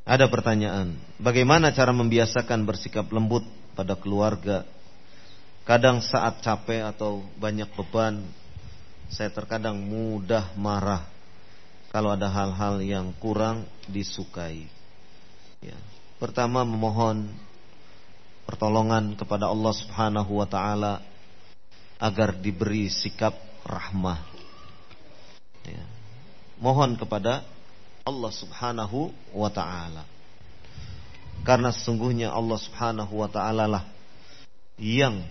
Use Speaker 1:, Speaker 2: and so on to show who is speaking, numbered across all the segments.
Speaker 1: Ada pertanyaan, bagaimana cara membiasakan bersikap lembut pada keluarga? Kadang saat capek atau banyak beban, saya terkadang mudah marah kalau ada hal-hal yang kurang disukai. Ya. Pertama, memohon pertolongan kepada Allah Subhanahu wa taala agar diberi sikap rahmah. Ya. Mohon kepada Allah Subhanahu wa taala. Karena sesungguhnya Allah Subhanahu wa taala lah yang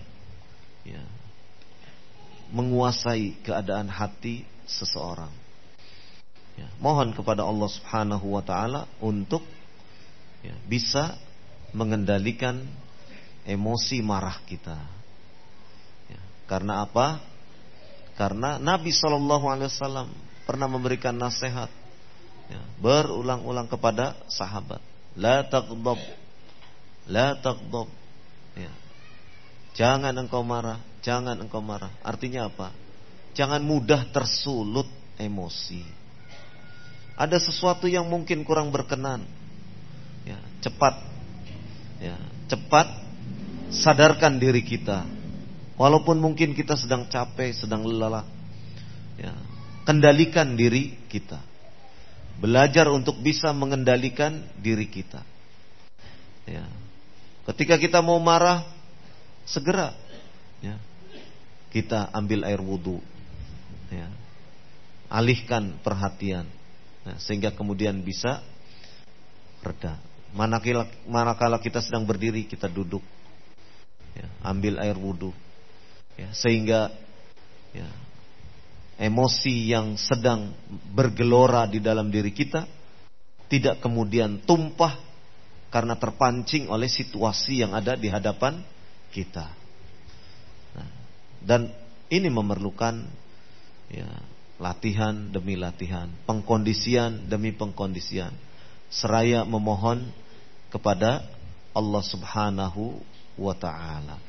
Speaker 1: menguasai keadaan hati seseorang. Mohon kepada Allah Subhanahu wa taala untuk bisa mengendalikan emosi marah kita. Karena apa? Karena Nabi SAW pernah memberikan nasihat berulang-ulang kepada sahabat, la taghdab, la taghdab. Jangan engkau marah, jangan engkau marah. Artinya apa? Jangan mudah tersulut emosi. Ada sesuatu yang mungkin kurang berkenan, cepat sadarkan diri kita. Walaupun mungkin kita sedang capek, sedang lelah, kendalikan diri kita. Belajar untuk bisa mengendalikan diri kita. Ketika kita mau marah, segera kita ambil air wudu, alihkan perhatian, sehingga kemudian bisa reda. Manakala kita sedang berdiri, kita duduk, ambil air wudu, sehingga emosi yang sedang bergelora di dalam diri kita tidak kemudian tumpah karena terpancing oleh situasi yang ada di hadapan kita. Dan ini memerlukan latihan demi latihan, pengkondisian demi pengkondisian, seraya memohon kepada Allah Subhanahu wa ta'ala.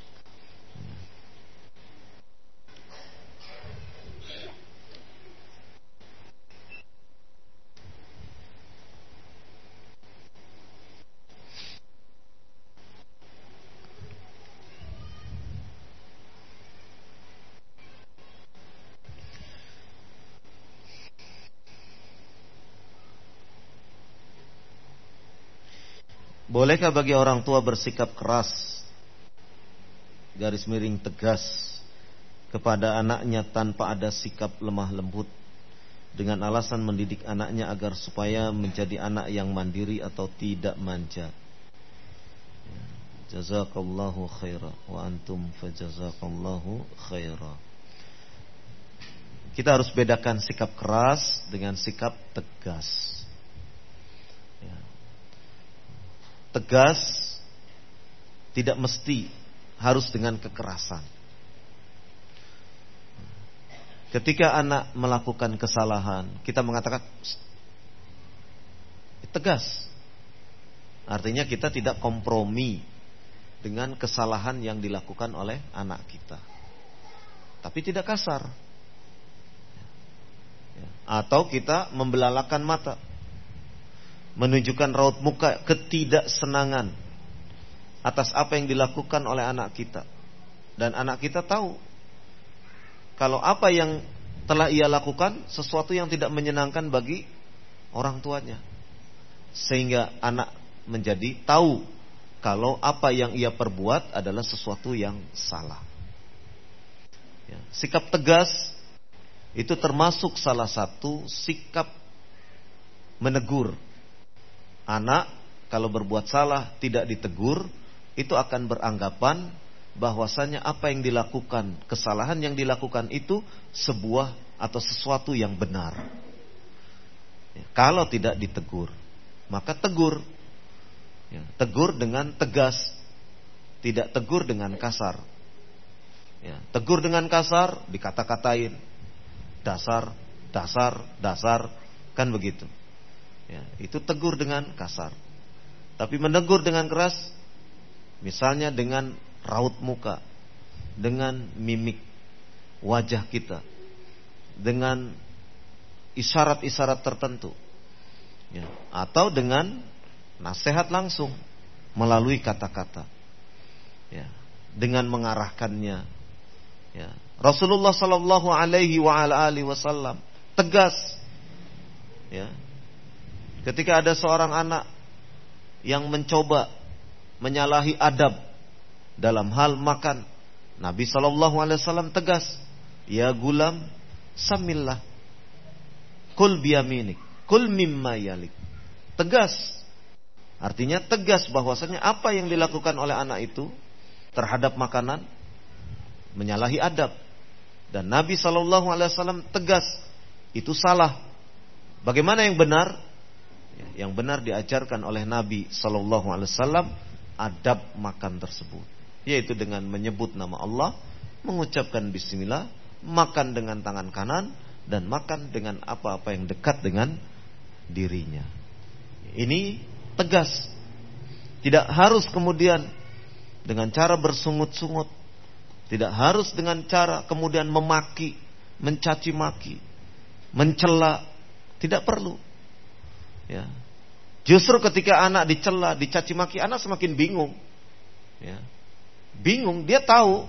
Speaker 1: Bolehkah bagi orang tua bersikap keras, garis miring tegas kepada anaknya tanpa ada sikap lemah lembut, dengan alasan mendidik anaknya agar supaya menjadi anak yang mandiri atau tidak manja? Jazakallahu khaira wa antum fajazakallahu khaira. Kita harus bedakan sikap keras dengan sikap tegas. Tegas tidak mesti harus dengan kekerasan. Ketika anak melakukan kesalahan, kita mengatakan tegas. Artinya kita tidak kompromi dengan kesalahan yang dilakukan oleh anak kita, tapi tidak kasar. Atau kita membelalakan mata, menunjukkan raut muka ketidaksenangan atas apa yang dilakukan oleh anak kita. Dan anak kita tahu kalau apa yang telah ia lakukan sesuatu yang tidak menyenangkan bagi orang tuanya, sehingga anak menjadi tahu kalau apa yang ia perbuat adalah sesuatu yang salah. Sikap tegas itu termasuk salah satu sikap menegur. Anak kalau berbuat salah tidak ditegur, itu akan beranggapan bahwasanya apa yang dilakukan, kesalahan yang dilakukan itu sebuah atau sesuatu yang benar. Kalau tidak ditegur, maka tegur. Tegur dengan tegas, tidak tegur dengan kasar. Tegur dengan kasar, dikata-katain, dasar, kan begitu. Itu tegur dengan kasar. Tapi menegur dengan keras, misalnya dengan raut muka, dengan mimik wajah kita, dengan isyarat-isyarat tertentu, atau dengan nasihat langsung melalui kata-kata, ya, dengan mengarahkannya. Ya. Rasulullah Sallallahu Alaihi Wasallam tegas, ya, ketika ada seorang anak yang mencoba menyalahi adab dalam hal makan, Nabi Sallallahu Alaihi Wasallam tegas, ya gulam, samillah, kul biyaminik, kul mimma yalik. Tegas, artinya tegas bahwasanya apa yang dilakukan oleh anak itu terhadap makanan menyalahi adab. Dan Nabi Sallallahu Alaihi Wasallam tegas, itu salah. Bagaimana yang benar? Yang benar diajarkan oleh Nabi Sallallahu Alaihi Wasallam adab makan tersebut, yaitu dengan menyebut nama Allah, mengucapkan bismillah, makan dengan tangan kanan, dan makan dengan apa-apa yang dekat dengan dirinya. Ini tegas. Tidak harus kemudian dengan cara bersungut-sungut, tidak harus dengan cara kemudian memaki, mencaci maki, mencela, tidak perlu. Ya. Justru ketika anak dicela, dicaci maki, anak semakin bingung. Ya. Bingung, dia tahu,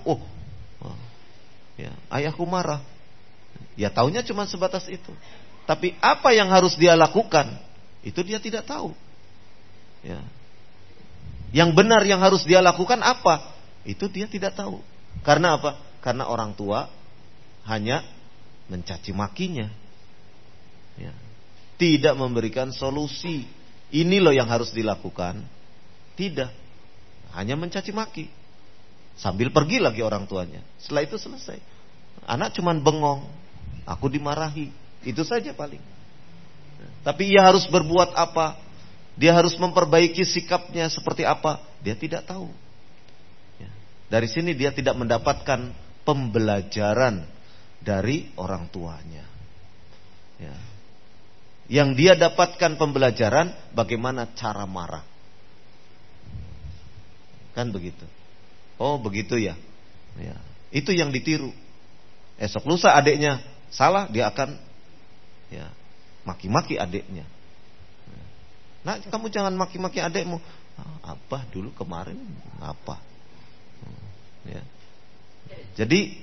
Speaker 1: ya, ayahku marah. Ya taunya cuma sebatas itu. Tapi apa yang harus dia lakukan, itu dia tidak tahu. Ya. Yang benar yang harus dia lakukan apa? Itu dia tidak tahu. Karena apa? Karena orang tua hanya mencaci makinya. Ya. Tidak memberikan solusi. Ini loh yang harus dilakukan. Tidak. Hanya mencaci maki. Sambil pergi lagi orang tuanya. Setelah itu selesai. Anak cuman bengong. Aku dimarahi. Itu saja paling. Tapi ia harus berbuat apa? Dia harus memperbaiki sikapnya seperti apa? Dia tidak tahu. Ya. Dari sini dia tidak mendapatkan pembelajaran dari orang tuanya. Ya. Yang dia dapatkan pembelajaran bagaimana cara marah. Kan begitu. Oh begitu ya. Ya. Itu yang ditiru. Esok lusa adiknya salah, dia akan ya maki-maki adiknya. Nah, kamu jangan maki-maki adikmu. Apa dulu kemarin apa? Ya. Jadi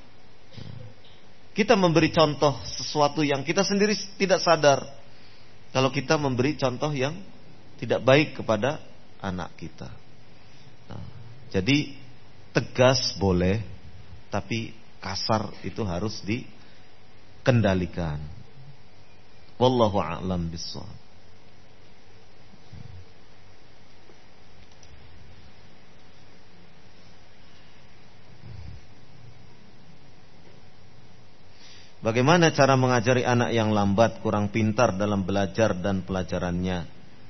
Speaker 1: kita memberi contoh sesuatu yang kita sendiri tidak sadar. Kalau kita memberi contoh yang tidak baik kepada anak kita. Nah, jadi tegas boleh, tapi kasar itu harus dikendalikan. Wallahu a'lam bishawab. Bagaimana cara mengajari anak yang lambat, kurang pintar dalam belajar dan pelajarannya?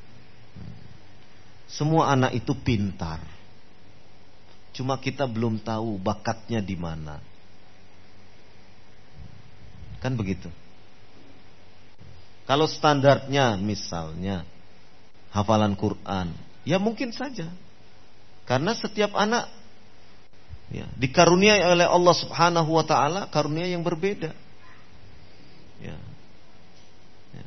Speaker 1: Semua anak itu pintar. Cuma kita belum tahu bakatnya di mana. Kan begitu. Kalau standarnya misalnya hafalan Quran, ya mungkin saja. Karena setiap anak ya, dikaruniai oleh Allah Subhanahu wa taala karunia yang berbeda. Ya. Ya.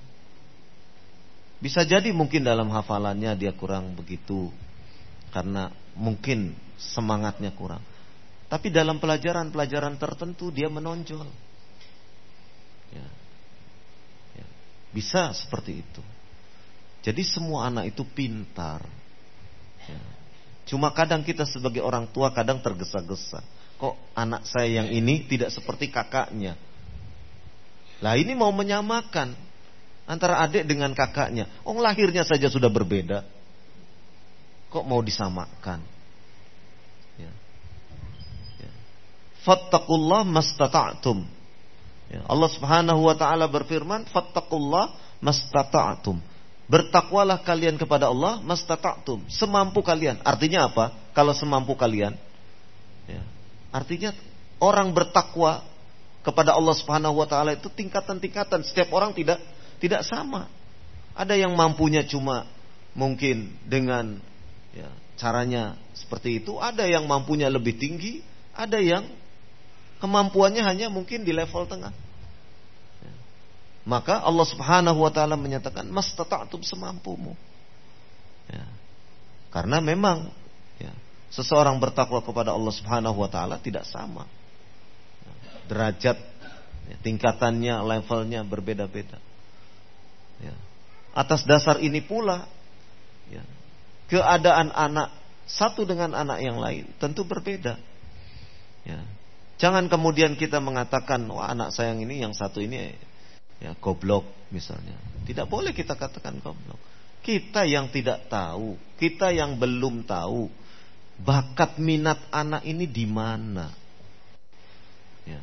Speaker 1: Bisa jadi mungkin dalam hafalannya dia kurang begitu, karena mungkin semangatnya kurang. Tapi dalam pelajaran-pelajaran tertentu dia menonjol. Ya. Ya. Bisa seperti itu. Jadi semua anak itu pintar. Ya. Cuma kadang kita sebagai orang tua kadang tergesa-gesa. Kok anak saya yang ini tidak seperti kakaknya? Lah ini mau menyamakan antara adik dengan kakaknya. Oh lahirnya saja sudah berbeda. Kok mau disamakan? Ya. Ya. Fattaqullah mastata'tum. Ya. Allah Subhanahu wa taala berfirman, fattaqullah mastata'tum. Bertakwalah kalian kepada Allah mastata'tum, semampu kalian. Artinya apa? Kalau semampu kalian, ya. Artinya orang bertakwa kepada Allah Subhanahu wa taala itu tingkatan-tingkatan. Setiap orang tidak sama. Ada yang mampunya cuma mungkin dengan ya, caranya seperti itu, ada yang mampunya lebih tinggi, ada yang kemampuannya hanya mungkin di level tengah. Ya. Maka Allah Subhanahu wa taala menyatakan mastata'tum, semampumu. Ya. Karena memang ya, seseorang bertakwa kepada Allah Subhanahu wa taala tidak sama. Derajat, ya, tingkatannya, levelnya berbeda-beda. Ya. Atas dasar ini pula, ya, keadaan anak satu dengan anak yang lain tentu berbeda. Ya. Jangan kemudian kita mengatakan, wah anak saya yang ini, yang satu ini ya goblok misalnya. Tidak boleh kita katakan goblok. Kita yang tidak tahu, kita yang belum tahu bakat minat anak ini di mana. Ya.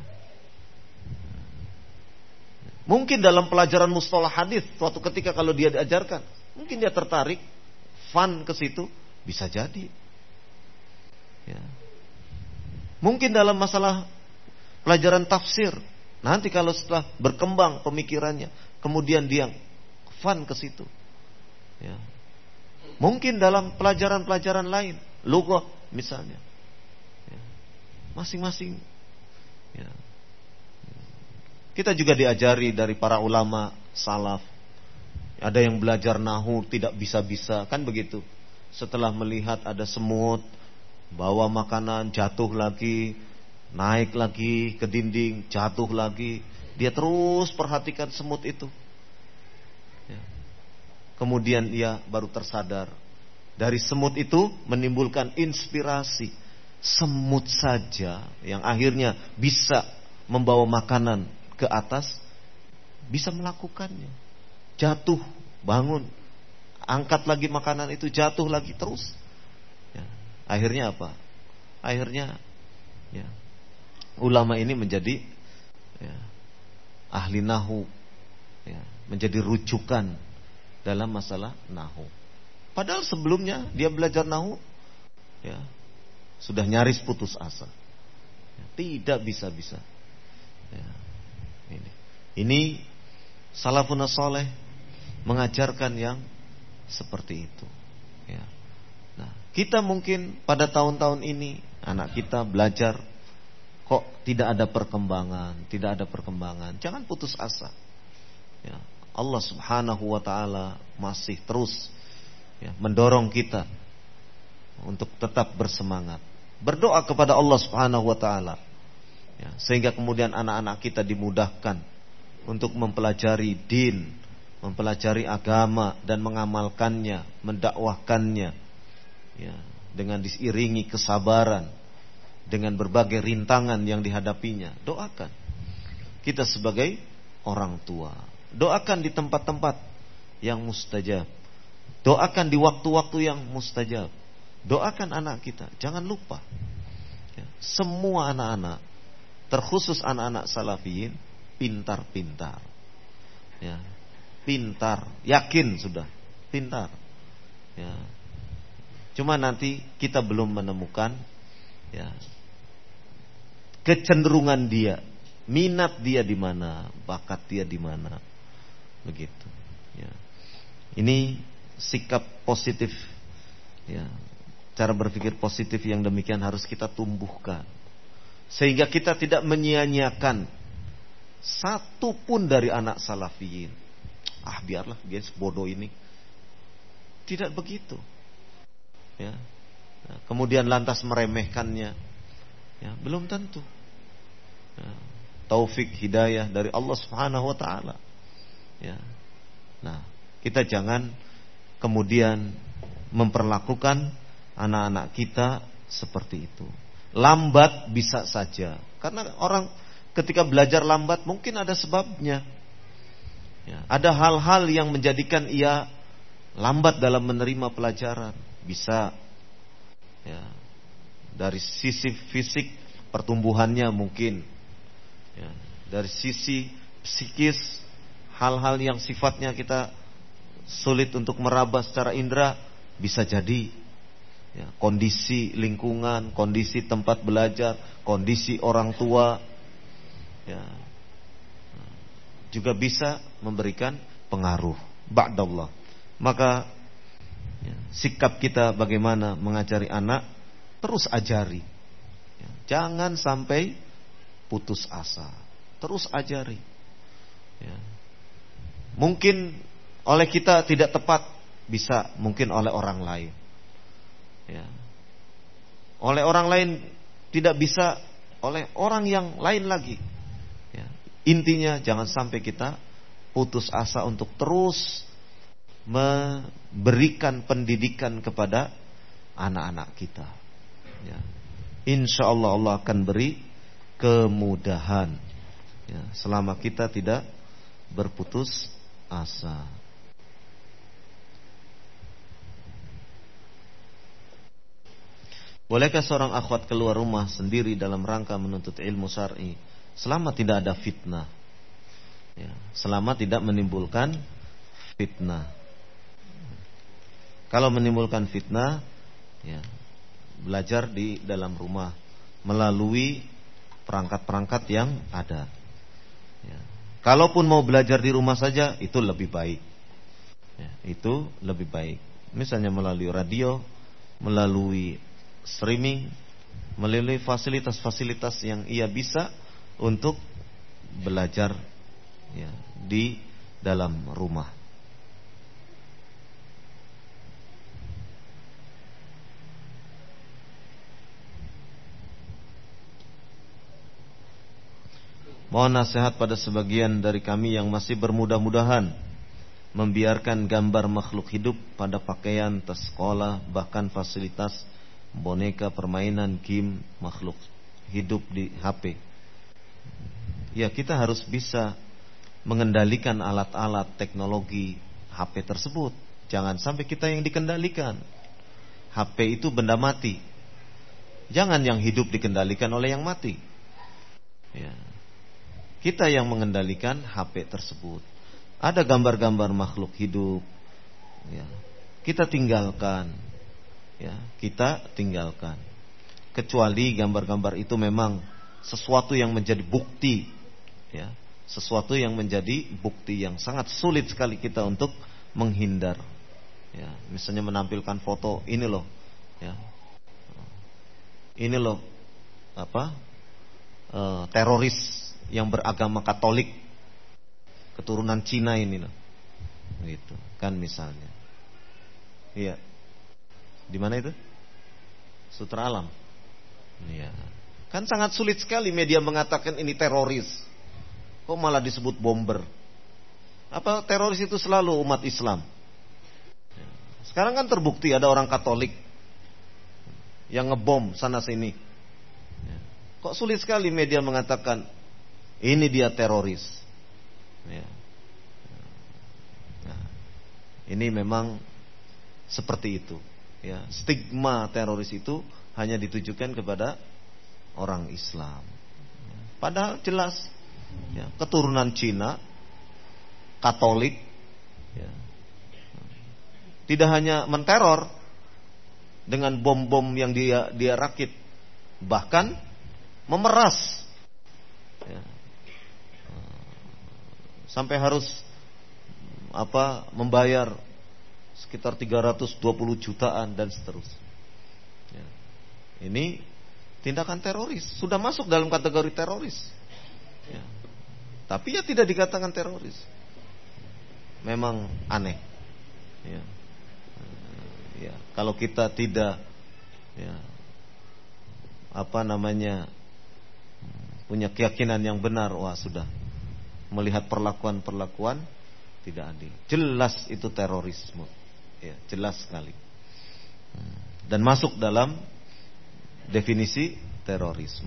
Speaker 1: Mungkin dalam pelajaran mustalah hadis, suatu ketika kalau dia diajarkan, mungkin dia tertarik, fun ke situ, bisa jadi. Ya. Mungkin dalam masalah pelajaran tafsir, nanti kalau setelah berkembang pemikirannya, kemudian dia fun ke situ. Ya. Mungkin dalam pelajaran-pelajaran lain, lughah misalnya. Ya. Masing-masing. Ya. Kita juga diajari dari para ulama salaf. Ada yang belajar nahu tidak bisa-bisa, kan begitu. Setelah melihat ada semut, bawa makanan, jatuh lagi, naik lagi ke dinding, jatuh lagi. Dia terus perhatikan semut itu. Ya. Kemudian ia baru tersadar. Dari semut itu menimbulkan inspirasi. Semut saja yang akhirnya bisa membawa makanan ke atas, bisa melakukannya. Jatuh, bangun, angkat lagi makanan itu, jatuh lagi terus. Ya. Akhirnya apa? Akhirnya ya, ulama ini menjadi ya, ahli nahu, ya, menjadi rujukan dalam masalah nahu. Padahal sebelumnya dia belajar nahu, ya, sudah nyaris putus asa. Ya, tidak bisa-bisa. Ya. Ini salafun saleh mengajarkan yang seperti itu. Ya. Nah, kita mungkin pada tahun-tahun ini anak kita belajar kok tidak ada perkembangan. Jangan putus asa. Ya. Allah Subhanahu wa taala masih terus ya, mendorong kita untuk tetap bersemangat. Berdoa kepada Allah Subhanahu wa taala. Ya, sehingga kemudian anak-anak kita dimudahkan untuk mempelajari din, mempelajari agama dan mengamalkannya, mendakwahkannya, ya, dengan diiringi kesabaran, dengan berbagai rintangan yang dihadapinya. Doakan kita sebagai orang tua, doakan di tempat-tempat yang mustajab, doakan di waktu-waktu yang mustajab, doakan anak kita. Jangan lupa, ya, semua anak-anak, terkhusus anak-anak salafiyin, pintar-pintar. Ya, pintar, yakin sudah, pintar. Ya. Cuma nanti kita belum menemukan ya, kecenderungan dia, minat dia di mana, bakat dia di mana. Begitu. Ya. Ini sikap positif, ya, cara berpikir positif yang demikian harus kita tumbuhkan. Sehingga kita tidak menyia-nyiakan satu pun dari anak salafiyin. Ah, biarlah dia bodoh ini. Tidak begitu. Ya. Nah, kemudian lantas meremehkannya. Ya, belum tentu. Ya. Taufik hidayah dari Allah Subhanahu wa taala. Ya. Nah, kita jangan kemudian memperlakukan anak-anak kita seperti itu. Lambat bisa saja, karena orang ketika belajar lambat mungkin ada sebabnya. Ya, ada hal-hal yang menjadikan ia lambat dalam menerima pelajaran. Bisa ya, dari sisi fisik pertumbuhannya mungkin, ya, dari sisi psikis hal-hal yang sifatnya kita sulit untuk meraba secara indera bisa jadi. Ya, kondisi lingkungan, kondisi tempat belajar, kondisi orang tua, ya, juga bisa memberikan pengaruh. Ba'dallah. Maka ya, sikap kita bagaimana mengajari anak, terus ajari. Ya, jangan sampai putus asa, terus ajari. Ya. Mungkin oleh kita tidak tepat bisa mungkin oleh orang lain. Ya. Oleh orang lain tidak bisa oleh orang yang lain lagi. Ya. Intinya jangan sampai kita putus asa untuk terus memberikan pendidikan kepada anak-anak kita. Ya. Insya Allah Allah akan beri kemudahan. Ya. Selama kita tidak berputus asa. Bolehkah seorang akhwat keluar rumah sendiri dalam rangka menuntut ilmu syar'i selama tidak ada fitnah? Ya, selama tidak menimbulkan fitnah. Kalau menimbulkan fitnah, ya, belajar di dalam rumah melalui perangkat-perangkat yang ada. Ya. Kalaupun mau belajar di rumah saja, itu lebih baik. Ya, itu lebih baik. Misalnya melalui radio, melalui streaming, melalui fasilitas-fasilitas yang ia bisa untuk belajar, ya, di dalam rumah. Mohon nasihat pada sebagian dari kami yang masih bermudah-mudahan membiarkan gambar makhluk hidup pada pakaian, tas sekolah, bahkan fasilitas boneka, permainan, game, makhluk hidup di HP. Ya, kita harus bisa mengendalikan alat-alat teknologi HP tersebut. Jangan sampai kita yang dikendalikan. HP itu benda mati. Jangan yang hidup dikendalikan oleh yang mati. Ya. Kita yang mengendalikan HP tersebut. Ada gambar-gambar makhluk hidup, ya, kita tinggalkan. Ya, kita tinggalkan. Kecuali gambar-gambar itu memang sesuatu yang menjadi bukti, ya, sesuatu yang menjadi bukti yang sangat sulit sekali kita untuk menghindar. Ya, misalnya menampilkan foto ini loh, ya, ini loh teroris yang beragama Katolik, keturunan Cina ini loh, gitu kan misalnya. Iya. Di mana itu? Sutra Alam. Iya. Kan sangat sulit sekali media mengatakan ini teroris. Kok malah disebut bomber? Apa teroris itu selalu umat Islam? Sekarang kan terbukti ada orang Katolik yang ngebom sana sini. Kok sulit sekali media mengatakan ini dia teroris? Ya. Nah, ini memang seperti itu. Ya, stigma teroris itu hanya ditujukan kepada orang Islam. Padahal jelas, ya, keturunan Cina, Katolik, ya, tidak hanya menteror dengan bom-bom yang dia rakit, bahkan memeras, ya, sampai harus membayar sekitar 320 jutaan dan seterusnya. Ya. Ini tindakan teroris, sudah masuk dalam kategori teroris. Ya. Tapi ya tidak dikatakan teroris. Memang aneh. Ya. Ya. Kalau kita tidak, ya, punya keyakinan yang benar, wah sudah melihat perlakuan-perlakuan tidak adil. Jelas itu terorisme. Ya, jelas sekali. Dan masuk dalam definisi terorisme.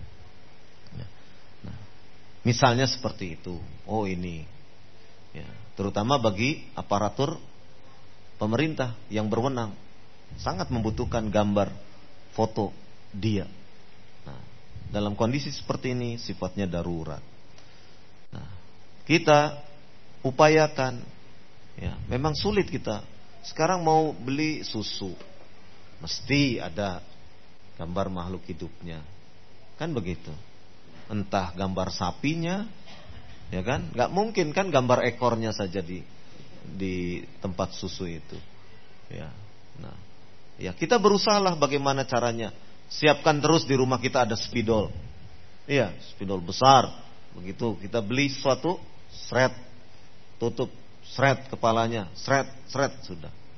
Speaker 1: Nah, misalnya seperti itu. Oh ini, ya, terutama bagi aparatur pemerintah yang berwenang, sangat membutuhkan gambar, foto dia. Nah, dalam kondisi seperti ini sifatnya darurat. Nah, kita upayakan, ya, memang sulit kita. Sekarang mau beli susu, mesti ada gambar makhluk hidupnya, kan begitu. Entah gambar sapinya, ya kan? Gak mungkin kan gambar ekornya saja di tempat susu itu. Ya, nah, ya kita berusahalah bagaimana caranya. Siapkan terus di rumah kita ada spidol, iya, spidol besar. Begitu kita beli sesuatu, seret, tutup, seret kepalanya, seret, sudah.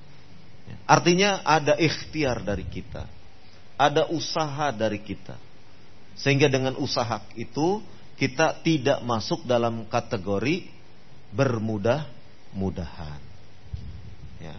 Speaker 1: Artinya ada ikhtiar dari kita, ada usaha dari kita, sehingga dengan usaha itu kita tidak masuk dalam kategori bermudah-mudahan. Ya.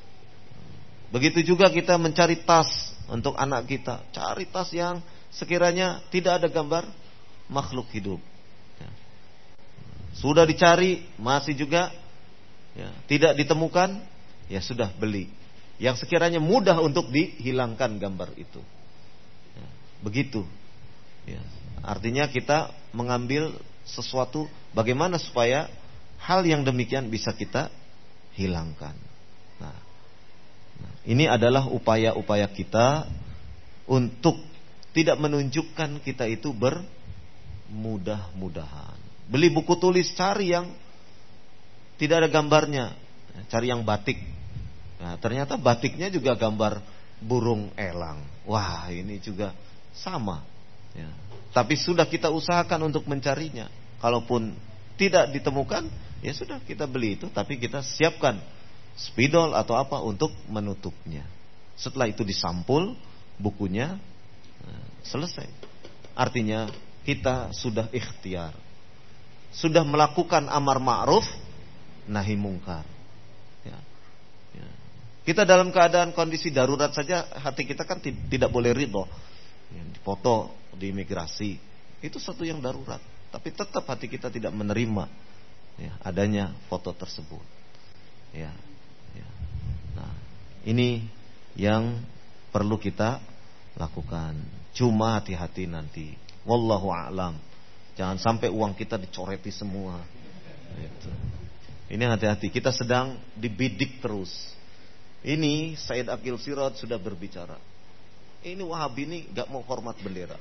Speaker 1: Begitu juga kita mencari tas untuk anak kita, cari tas yang sekiranya tidak ada gambar makhluk hidup. Ya. Sudah dicari masih juga tidak ditemukan, ya sudah beli. Yang sekiranya mudah untuk dihilangkan gambar itu. Ya. Begitu. Ya. Artinya kita mengambil sesuatu bagaimana supaya hal yang demikian bisa kita hilangkan. Nah, ini adalah upaya-upaya kita untuk tidak menunjukkan kita itu bermudah-mudahan. Beli buku tulis, cari yang tidak ada gambarnya, cari yang batik. Nah, ternyata batiknya juga gambar burung elang. Wah, ini juga sama. Ya. Tapi sudah kita usahakan untuk mencarinya. Kalaupun tidak ditemukan, ya sudah kita beli itu, tapi kita siapkan spidol atau apa untuk menutupnya. Setelah itu disampul bukunya, selesai. Artinya kita sudah ikhtiar, sudah melakukan amar ma'ruf nahi mungkar. Ya. Ya. Kita dalam keadaan kondisi darurat saja, hati kita kan tidak boleh ridho. Ya, dipoto di imigrasi itu satu yang darurat, tapi tetap hati kita tidak menerima adanya foto tersebut. Ya. Nah, ini yang perlu kita lakukan. Cuma hati-hati nanti. Wallahu a'lam. Jangan sampai uang kita dicoreti semua. Gitu. Ini hati-hati. Kita sedang dibidik terus. Ini Said Aqil Siraj sudah berbicara. Ini Wahabi ini gak mau hormat bendera.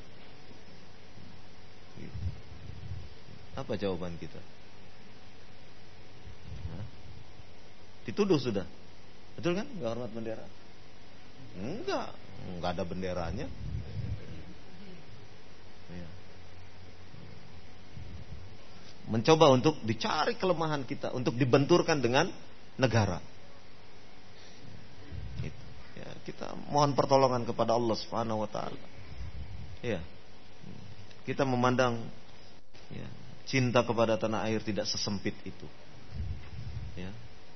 Speaker 1: Gitu. Apa jawaban kita? Dituduh sudah. Betul kan? Gak hormat bendera? Enggak ada benderanya. Ya. Mencoba untuk dicari kelemahan kita, untuk dibenturkan dengan negara. Gitu. Ya, kita mohon pertolongan kepada Allah Subhanahu wa taala. Ya. Kita memandang cinta kepada tanah air tidak sesempit itu. Ya.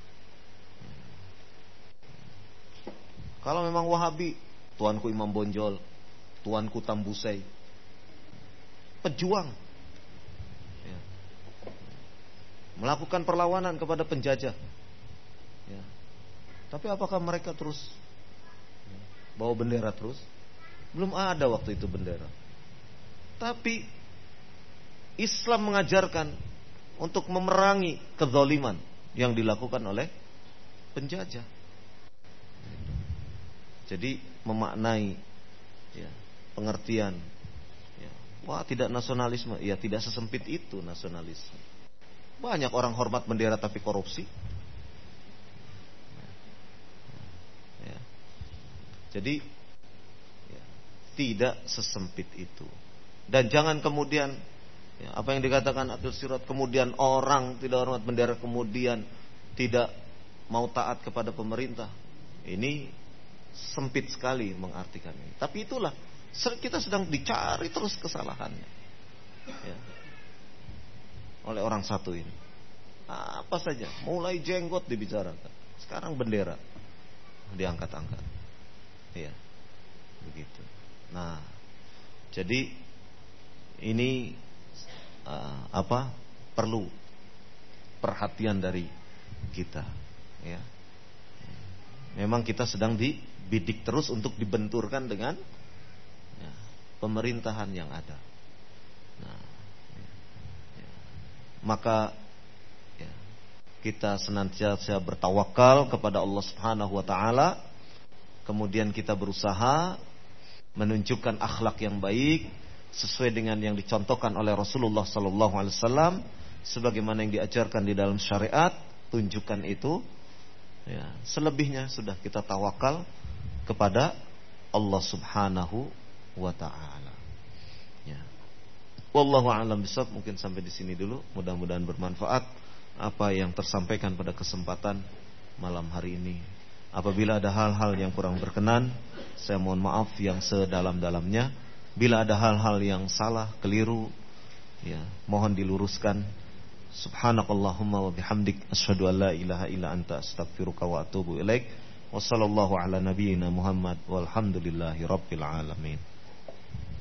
Speaker 1: Kalau memang Wahabi, tuanku Imam Bonjol, tuanku Tambusai, pejuang, ya. Melakukan perlawanan kepada penjajah. Ya. Tapi apakah mereka terus bawa bendera terus? Belum ada waktu itu bendera. Tapi Islam mengajarkan untuk memerangi kezaliman yang dilakukan oleh penjajah. Jadi memaknai pengertian wah tidak nasionalisme, ya tidak sesempit itu nasionalisme. Banyak orang hormat bendera tapi korupsi. Jadi tidak sesempit itu. Dan jangan kemudian apa yang dikatakan Aqil Siraj, kemudian orang tidak hormat bendera kemudian tidak mau taat kepada pemerintah. Ini sempit sekali mengartikan ini. Tapi itulah, kita sedang dicari terus kesalahannya oleh orang satu ini. Apa saja, mulai jenggot dibicarakan, sekarang bendera diangkat-angkat. Ya, begitu. Nah, jadi ini perlu perhatian dari kita. Ya, memang kita sedang dibidik terus untuk dibenturkan dengan pemerintahan yang ada. Nah, maka kita senantiasa bertawakal kepada Allah Subhanahu wa taala, kemudian kita berusaha menunjukkan akhlak yang baik sesuai dengan yang dicontohkan oleh Rasulullah sallallahu alaihi wasallam, sebagaimana yang diajarkan di dalam syariat. Tunjukkan itu. Selebihnya sudah kita tawakal kepada Allah Subhanahu wa taala. Wallahu a'lam bishawab. Mungkin sampai di sini dulu. Mudah-mudahan bermanfaat apa yang tersampaikan pada kesempatan malam hari ini. Apabila ada hal-hal yang kurang berkenan, saya mohon maaf yang sedalam-dalamnya. Bila ada hal-hal yang salah, keliru, ya, mohon diluruskan. Subhanakallahumma wa bihamdik, asyhadu an la ilaha illa anta, astaghfiruka wa atubu ilaik. Wassallallahu ala nabiyyina Muhammad walhamdulillahi rabbil alamin.